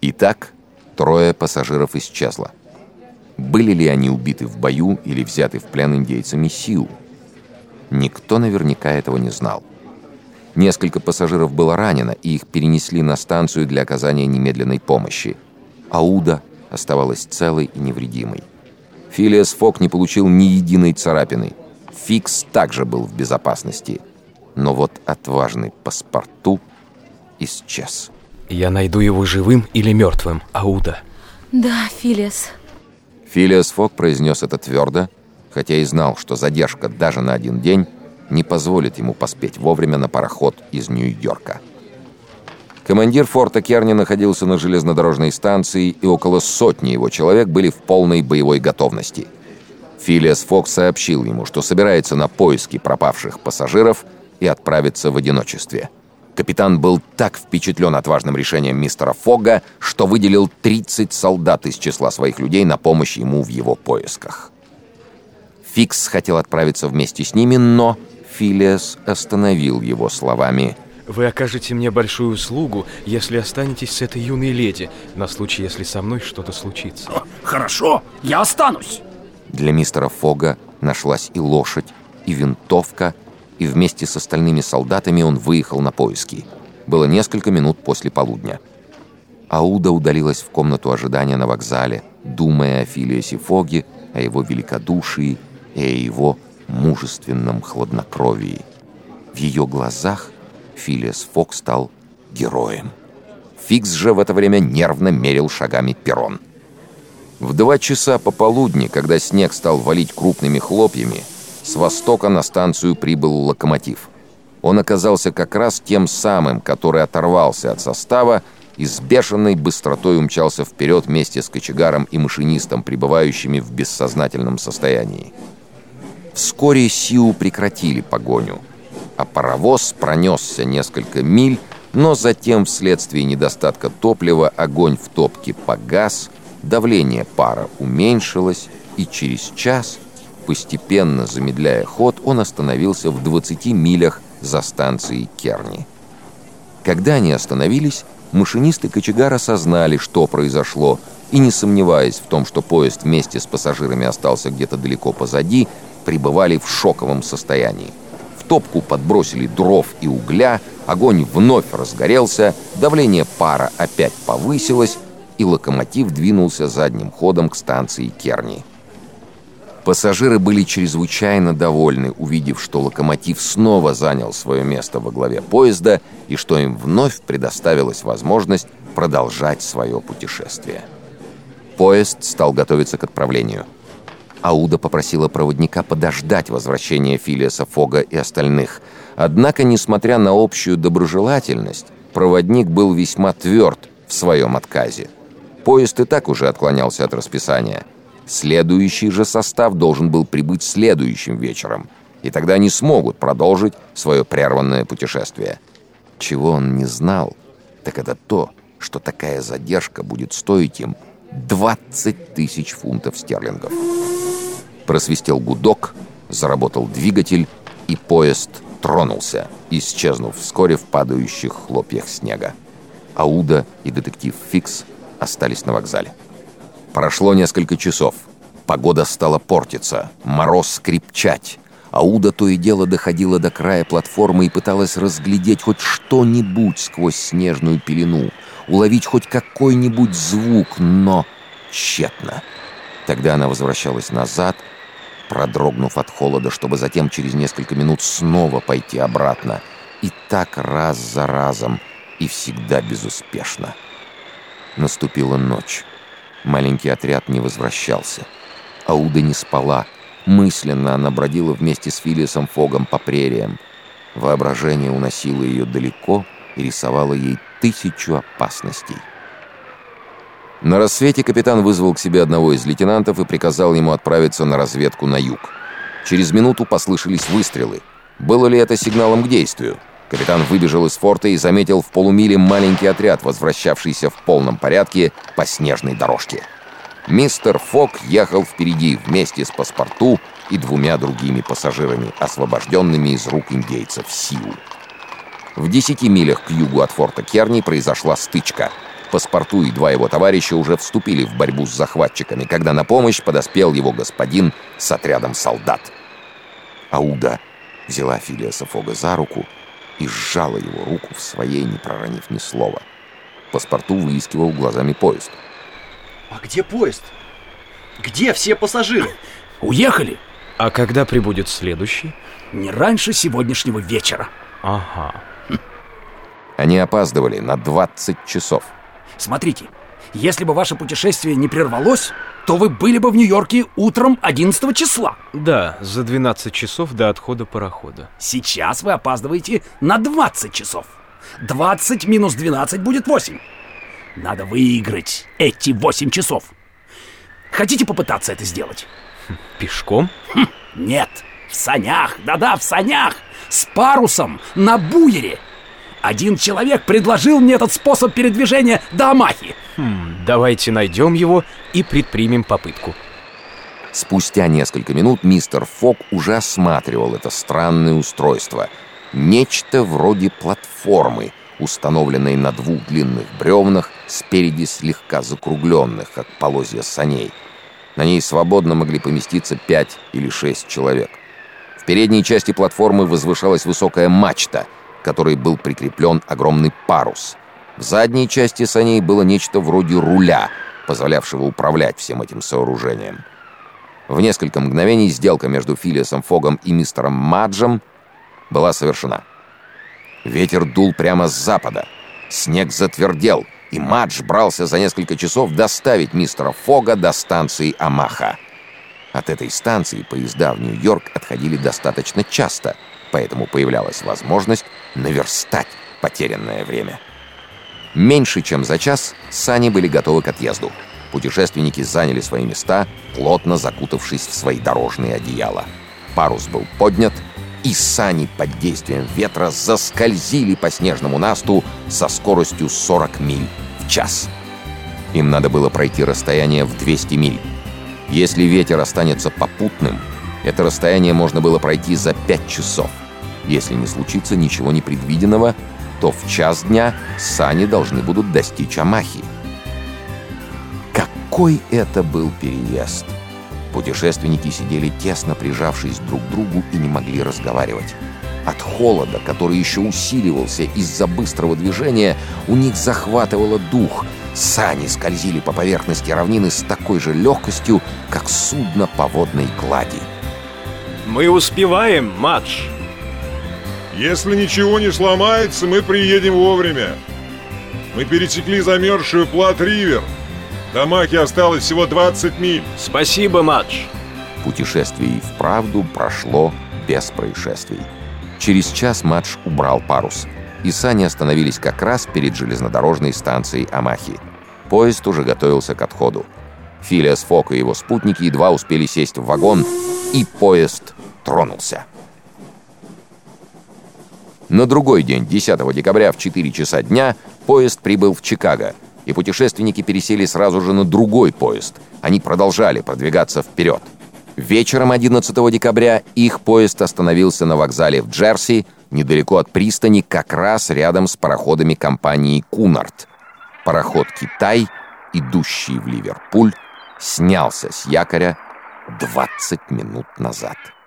Итак, 3 пассажиров исчезло. Были ли они убиты в бою или взяты в плен индейцами Сиу? Никто наверняка этого не знал. Несколько пассажиров было ранено, и их перенесли на станцию для оказания немедленной помощи. Ауда оставалась целой и невредимой. Филиас Фок не получил ни единой царапины. Фикс также был в безопасности. Но вот отважный паспорту исчез. Я найду его живым или мертвым, Ауда. Да, Филиас. Филиас Фок произнес это твердо, хотя и знал, что задержка даже на 1 день не позволит ему поспеть вовремя на пароход из Нью-Йорка. Командир форта Керни находился на железнодорожной станции, и около 100 его человек были в полной боевой готовности. Филиас Фок сообщил ему, что собирается на поиски пропавших пассажиров и отправится в одиночестве. Капитан был так впечатлен отважным решением мистера Фога, что выделил 30 солдат из числа своих людей на помощь ему в его поисках. Фикс хотел отправиться вместе с ними, но Филиас остановил его словами: «Вы окажете мне большую услугу, если останетесь с этой юной леди, на случай, если со мной что-то случится». Хорошо, я останусь. Для мистера Фога нашлась и лошадь, и винтовка, и вместе с остальными солдатами он выехал на поиски. Было несколько минут после полудня. Ауда удалилась в комнату ожидания на вокзале, думая о Филиасе Фоге, о его великодушии и о его мужественном хладнокровии. В ее глазах Филиас Фог стал героем. Фикс же в это время нервно мерил шагами перрон. В 2 часа пополудни, когда снег стал валить крупными хлопьями, с востока на станцию прибыл локомотив. Он оказался как раз тем самым, который оторвался от состава и с бешеной быстротой умчался вперед вместе с кочегаром и машинистом, пребывающими в бессознательном состоянии. Вскоре Сиу прекратили погоню, а паровоз пронесся несколько миль, но затем вследствие недостатка топлива огонь в топке погас, давление пара уменьшилось, и через час, постепенно замедляя ход, он остановился в 20 милях за станцией Керни. Когда они остановились, машинист и кочегар осознали, что произошло, и, не сомневаясь в том, что поезд вместе с пассажирами остался где-то далеко позади, пребывали в шоковом состоянии. В топку подбросили дров и угля, огонь вновь разгорелся, давление пара опять повысилось, и локомотив двинулся задним ходом к станции Керни. Пассажиры были чрезвычайно довольны, увидев, что локомотив снова занял свое место во главе поезда и что им вновь предоставилась возможность продолжать свое путешествие. Поезд стал готовиться к отправлению. Ауда попросила проводника подождать возвращения Филиаса Фога и остальных. Однако, несмотря на общую доброжелательность, проводник был весьма тверд в своем отказе. Поезд и так уже отклонялся от расписания. Следующий же состав должен был прибыть следующим вечером, и тогда они смогут продолжить свое прерванное путешествие. Чего он не знал, так это то, что такая задержка будет стоить им 20 тысяч фунтов стерлингов. Просвистел гудок, заработал двигатель, и поезд тронулся, исчезнув вскоре в падающих хлопьях снега. Ауда и детектив Фикс остались на вокзале. Прошло несколько часов. Погода стала портиться, мороз крепчать. Ауда то и дело доходила до края платформы и пыталась разглядеть хоть что-нибудь сквозь снежную пелену, уловить хоть какой-нибудь звук, но тщетно. Тогда она возвращалась назад, продрогнув от холода, чтобы затем через несколько минут снова пойти обратно. И так раз за разом, и всегда безуспешно. Наступила ночь. Маленький отряд не возвращался. Ауда не спала. Мысленно она бродила вместе с Филиасом Фогом по прериям. Воображение уносило ее далеко и рисовало ей 1000 опасностей. На рассвете капитан вызвал к себе одного из лейтенантов и приказал ему отправиться на разведку на юг. Через минуту послышались выстрелы. Было ли это сигналом к действию? Капитан выбежал из форта и заметил в полумиле маленький отряд, возвращавшийся в полном порядке по снежной дорожке. Мистер Фог ехал впереди вместе с паспорту и 2 другими пассажирами, освобожденными из рук индейцев Сиу. В 10 милях к югу от форта Керни произошла стычка. Паспорту и два его товарища уже вступили в борьбу с захватчиками, когда на помощь подоспел его господин с отрядом солдат. Ауда взяла Филиаса Фога за руку и сжала его руку в своей, не проронив ни слова. Паспорту выискивал глазами поезд. А где поезд? Где все пассажиры? Уехали? А когда прибудет следующий? Не раньше сегодняшнего вечера. Ага. Они опаздывали на 20 часов. Смотрите, если бы ваше путешествие не прервалось, то вы были бы в Нью-Йорке утром 11 числа. Да, за 12 часов до отхода парохода. Сейчас вы опаздываете на 20 часов. 20 минус 12 будет 8. Надо выиграть эти 8 часов. Хотите попытаться это сделать? Пешком? Нет, в санях, да-да, в санях. С парусом, на буере. Один человек предложил мне этот способ передвижения до Омахи. Давайте найдем его и предпримем попытку. Спустя несколько минут мистер Фог уже осматривал это странное устройство. Нечто вроде платформы, установленной на двух длинных бревнах, спереди слегка закругленных, как полозья саней. На ней свободно могли поместиться 5 или 6 человек. В передней части платформы возвышалась высокая мачта, к которой был прикреплен огромный парус. В задней части саней было нечто вроде руля, позволявшего управлять всем этим сооружением. В несколько мгновений сделка между Филиасом Фогом и мистером Маджем была совершена. Ветер дул прямо с запада. Снег затвердел, и Мадж брался за несколько часов доставить мистера Фога до станции Омаха. От этой станции поезда в Нью-Йорк отходили достаточно часто, поэтому появлялась возможность наверстать потерянное время. Меньше чем за час сани были готовы к отъезду. Путешественники заняли свои места, плотно закутавшись в свои дорожные одеяла. Парус был поднят, и сани под действием ветра заскользили по снежному насту со скоростью 40 миль в час. Им надо было пройти расстояние в 200 миль. Если ветер останется попутным, это расстояние можно было пройти за 5 часов. Если не случится ничего непредвиденного, то в час дня сани должны будут достичь Омахи. Какой это был переезд! Путешественники сидели тесно прижавшись друг к другу и не могли разговаривать. От холода, который еще усиливался из-за быстрого движения, у них захватывало дух. Сани скользили по поверхности равнины с такой же легкостью, как судно по водной глади. Мы успеваем, Мадж. Если ничего не сломается, мы приедем вовремя. Мы пересекли замерзшую Плат-Ривер. До Омахи осталось всего 20 миль. Спасибо, Мадж. Путешествие и вправду прошло без происшествий. Через час Мадж убрал парус, и сани остановились как раз перед железнодорожной станцией Омахи. Поезд уже готовился к отходу. Филиас Фог и его спутники едва успели сесть в вагон, и поезд тронулся. На другой день, 10 декабря в 4 часа дня, поезд прибыл в Чикаго, и путешественники пересели сразу же на другой поезд. Они продолжали продвигаться вперед. Вечером 11 декабря их поезд остановился на вокзале в Джерси, недалеко от пристани, как раз рядом с пароходами компании «Кунард». Пароход «Китай», идущий в Ливерпуль, снялся с якоря 20 минут назад.